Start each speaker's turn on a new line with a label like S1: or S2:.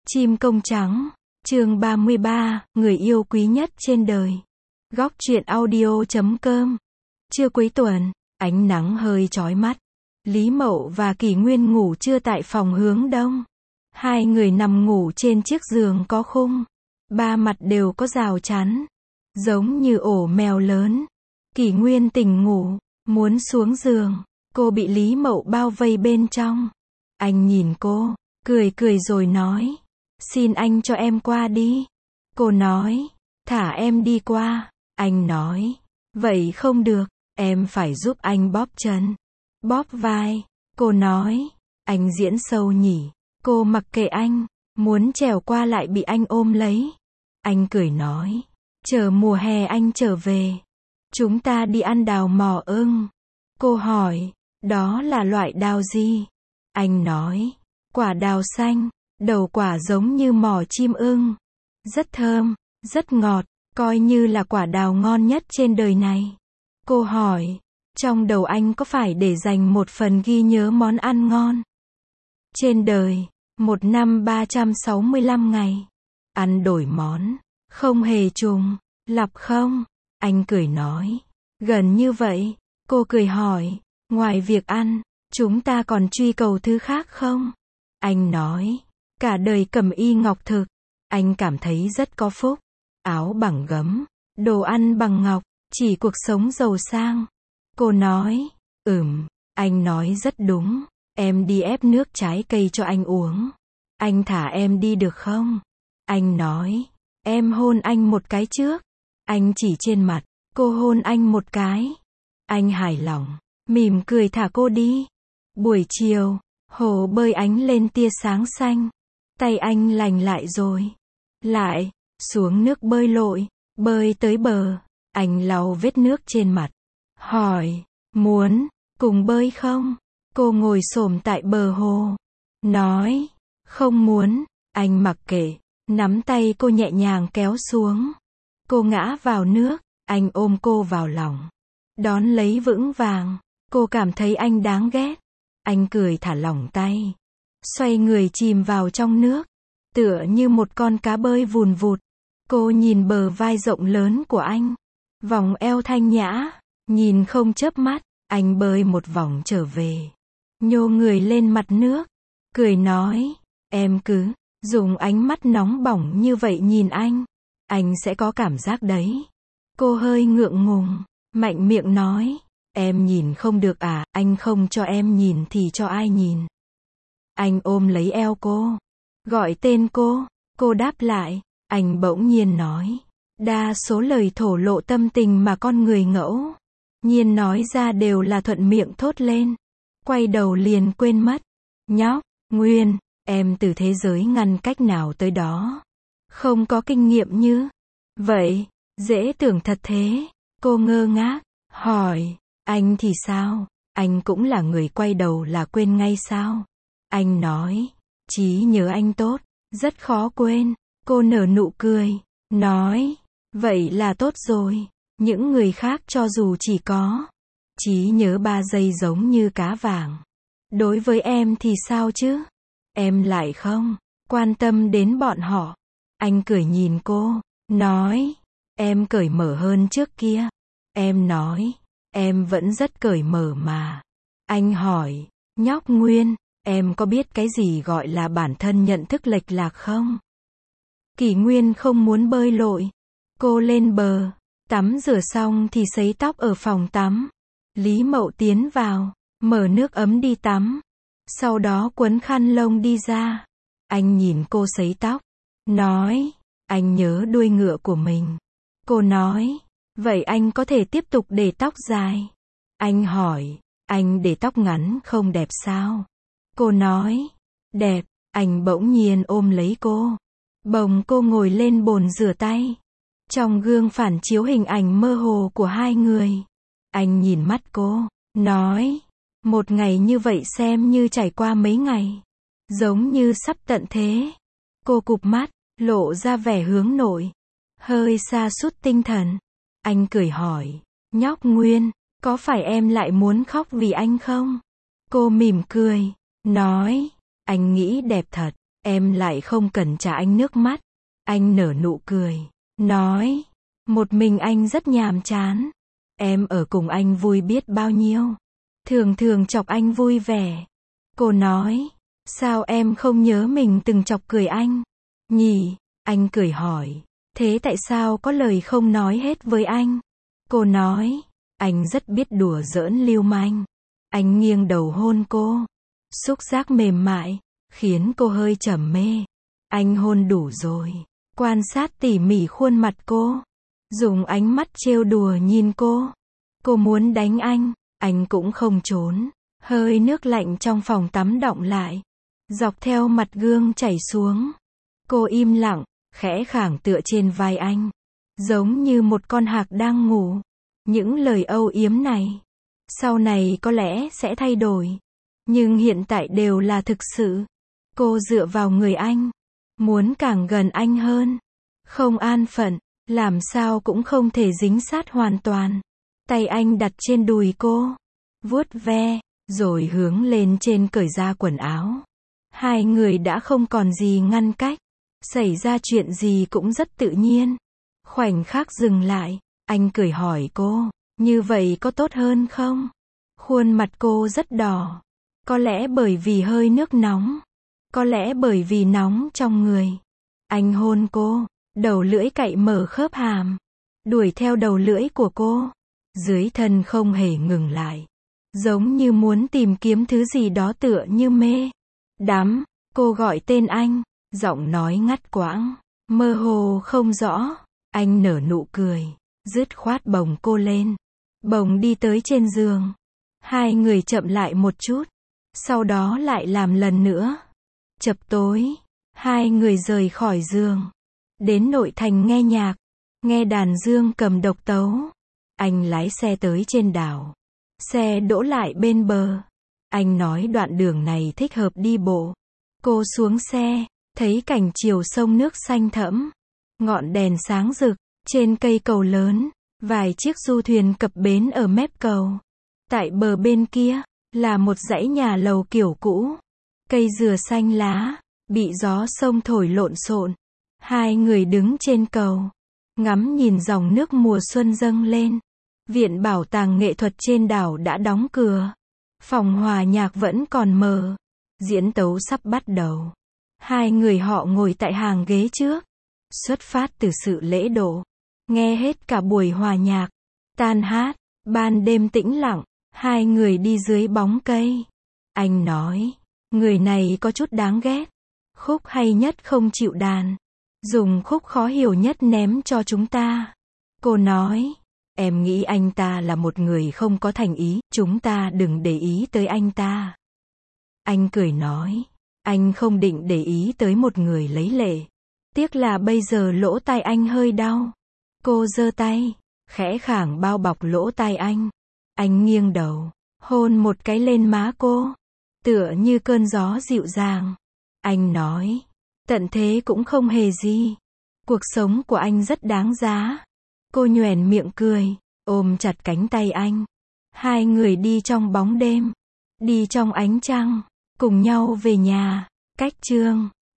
S1: Chim công trắng, chương 33, người yêu quý nhất trên đời. Góc truyện audio.com. Trưa cuối tuần, ánh nắng hơi chói mắt. Lý Mậu và Kỷ Nguyên ngủ trưa tại phòng hướng đông. Hai người nằm ngủ trên chiếc giường có khung. Ba mặt đều có rào chắn. Giống như ổ mèo lớn. Kỷ Nguyên tỉnh ngủ, muốn xuống giường. Cô bị Lý Mậu bao vây bên trong. Anh nhìn cô, cười cười rồi nói. Xin anh cho em qua đi. Cô nói, thả em đi qua. Anh nói, vậy không được, em phải giúp anh bóp chân, bóp vai. Cô nói, anh diễn sâu nhỉ. Cô mặc kệ anh, muốn trèo qua lại bị anh ôm lấy. Anh cười nói, chờ mùa hè anh trở về, chúng ta đi ăn đào mò ưng. Cô hỏi, đó là loại đào gì? Anh nói, quả đào xanh, đầu quả giống như mỏ chim ưng. Rất thơm, rất ngọt, coi như là quả đào ngon nhất trên đời này. Cô hỏi, trong đầu anh có phải để dành một phần ghi nhớ món ăn ngon? Trên đời, một năm 365 ngày. Ăn đổi món, không hề trùng, lặp không? Anh cười nói, gần như vậy. Cô cười hỏi, ngoài việc ăn, chúng ta còn truy cầu thứ khác không? Anh nói, cả đời cẩm y ngọc thực. Anh cảm thấy rất có phúc. Áo bằng gấm, đồ ăn bằng ngọc, chỉ cuộc sống giàu sang. Cô nói, anh nói rất đúng. Em đi ép nước trái cây cho anh uống. Anh thả em đi được không? Anh nói, em hôn anh một cái trước. Anh chỉ trên mặt, cô hôn anh một cái. Anh hài lòng, mỉm cười thả cô đi. Buổi chiều, hồ bơi ánh lên tia sáng xanh. Tay anh lành lại rồi. Lại, xuống nước bơi lội, bơi tới bờ. Anh lau vết nước trên mặt. Hỏi, muốn cùng bơi không? Cô ngồi xổm tại bờ hồ. Nói, không muốn. Anh mặc kệ, nắm tay cô nhẹ nhàng kéo xuống. Cô ngã vào nước, anh ôm cô vào lòng. Đón lấy vững vàng. Cô cảm thấy anh đáng ghét. Anh cười thả lỏng tay. Xoay người chìm vào trong nước. Tựa như một con cá bơi vùn vụt. Cô nhìn bờ vai rộng lớn của anh. Vòng eo thanh nhã. Nhìn không chớp mắt. Anh bơi một vòng trở về. Nhô người lên mặt nước. Cười nói. Em cứ dùng ánh mắt nóng bỏng như vậy nhìn anh. Anh sẽ có cảm giác đấy. Cô hơi ngượng ngùng. Mạnh miệng nói. Em nhìn không được à? Anh không cho em nhìn thì cho ai nhìn? Anh ôm lấy eo cô. Gọi tên cô. Cô đáp lại. Anh bỗng nhiên nói. Đa số lời thổ lộ tâm tình mà con người ngẫu nhiên nói ra đều là thuận miệng thốt lên. Quay đầu liền quên mất. Nhóc, Nguyên, em từ thế giới ngăn cách nào tới đó? Không có kinh nghiệm như vậy. Dễ tưởng thật thế. Cô ngơ ngác. Hỏi, anh thì sao? Anh cũng là người quay đầu là quên ngay sao? Anh nói, trí nhớ anh tốt, rất khó quên. Cô nở nụ cười, nói, vậy là tốt rồi. Những người khác cho dù chỉ có trí nhớ 3 giây giống như cá vàng. Đối với em thì sao chứ? Em lại không quan tâm đến bọn họ. Anh cười nhìn cô, nói, em cởi mở hơn trước kia. Em nói, em vẫn rất cởi mở mà. Anh hỏi, nhóc Nguyên, em có biết cái gì gọi là bản thân nhận thức lệch lạc không? Kỷ Nguyên không muốn bơi lội. Cô lên bờ, tắm rửa xong thì sấy tóc ở phòng tắm. Lý Mậu tiến vào, mở nước ấm đi tắm. Sau đó quấn khăn lông đi ra. Anh nhìn cô sấy tóc, nói, anh nhớ đuôi ngựa của mình. Cô nói, vậy anh có thể tiếp tục để tóc dài. Anh hỏi, anh để tóc ngắn không đẹp sao? Cô nói, đẹp. Anh bỗng nhiên ôm lấy cô. Bồng cô ngồi lên bồn rửa tay. Trong gương phản chiếu hình ảnh mơ hồ của hai người. Anh nhìn mắt cô, nói, một ngày như vậy xem như trải qua mấy ngày. Giống như sắp tận thế. Cô cụp mắt, lộ ra vẻ hướng nội. Hơi sa sút tinh thần. Anh cười hỏi, nhóc Nguyên, có phải em lại muốn khóc vì anh không? Cô mỉm cười, nói, anh nghĩ đẹp thật. Em lại không cần trả anh nước mắt. Anh nở nụ cười, nói, một mình anh rất nhàm chán. Em ở cùng anh vui biết bao nhiêu. Thường thường chọc anh vui vẻ. Cô nói, sao em không nhớ mình từng chọc cười anh? Nhỉ? Anh cười hỏi, thế tại sao có lời không nói hết với anh? Cô nói, anh rất biết đùa giỡn lưu manh. Anh nghiêng đầu hôn cô. Xúc giác mềm mại, khiến cô hơi trầm mê. Anh hôn đủ rồi. Quan sát tỉ mỉ khuôn mặt cô. Dùng ánh mắt trêu đùa nhìn cô. Cô muốn đánh anh cũng không trốn. Hơi nước lạnh trong phòng tắm đọng lại. Dọc theo mặt gương chảy xuống. Cô im lặng, khẽ khàng tựa trên vai anh. Giống như một con hạc đang ngủ. Những lời âu yếm này, sau này có lẽ sẽ thay đổi. Nhưng hiện tại đều là thực sự. Cô dựa vào người anh. Muốn càng gần anh hơn. Không an phận, làm sao cũng không thể dính sát hoàn toàn. Tay anh đặt trên đùi cô. Vuốt ve, rồi hướng lên trên cởi ra quần áo. Hai người đã không còn gì ngăn cách. Xảy ra chuyện gì cũng rất tự nhiên. Khoảnh khắc dừng lại, anh cười hỏi cô, như vậy có tốt hơn không? Khuôn mặt cô rất đỏ. Có lẽ bởi vì hơi nước nóng. Có lẽ bởi vì nóng trong người. Anh hôn cô, đầu lưỡi cạy mở khớp hàm. Đuổi theo đầu lưỡi của cô. Dưới thân không hề ngừng lại. Giống như muốn tìm kiếm thứ gì đó tựa như mê. Đắm, cô gọi tên anh. Giọng nói ngắt quãng, mơ hồ không rõ. Anh nở nụ cười, dứt khoát bồng cô lên. Bồng đi tới trên giường. Hai người chậm lại một chút. Sau đó lại làm lần nữa. Chập tối, hai người rời khỏi giường. Đến nội thành nghe nhạc. Nghe đàn dương cầm độc tấu. Anh lái xe tới trên đảo. Xe đỗ lại bên bờ. Anh nói đoạn đường này thích hợp đi bộ. Cô xuống xe, thấy cảnh chiều sông nước xanh thẫm. Ngọn đèn sáng rực, trên cây cầu lớn. Vài chiếc du thuyền cập bến ở mép cầu. Tại bờ bên kia, là một dãy nhà lầu kiểu cũ. Cây dừa xanh lá, bị gió sông thổi lộn xộn. Hai người đứng trên cầu, ngắm nhìn dòng nước mùa xuân dâng lên. Viện bảo tàng nghệ thuật trên đảo đã đóng cửa. Phòng hòa nhạc vẫn còn mở. Diễn tấu sắp bắt đầu. Hai người họ ngồi tại hàng ghế trước. Xuất phát từ sự lễ độ. Nghe hết cả buổi hòa nhạc. Tan hát, ban đêm tĩnh lặng. Hai người đi dưới bóng cây. Anh nói, người này có chút đáng ghét. Khúc hay nhất không chịu đàn. Dùng khúc khó hiểu nhất ném cho chúng ta. Cô nói, em nghĩ anh ta là một người không có thành ý. Chúng ta đừng để ý tới anh ta. Anh cười nói, anh không định để ý tới một người lấy lệ. Tiếc là bây giờ lỗ tai anh hơi đau. Cô giơ tay, khẽ khàng bao bọc lỗ tai anh. Anh nghiêng đầu, hôn một cái lên má cô. Tựa như cơn gió dịu dàng. Anh nói, tận thế cũng không hề gì. Cuộc sống của anh rất đáng giá. Cô nhoẻn miệng cười, ôm chặt cánh tay anh. Hai người đi trong bóng đêm. Đi trong ánh trăng. Cùng nhau về nhà. Cách chương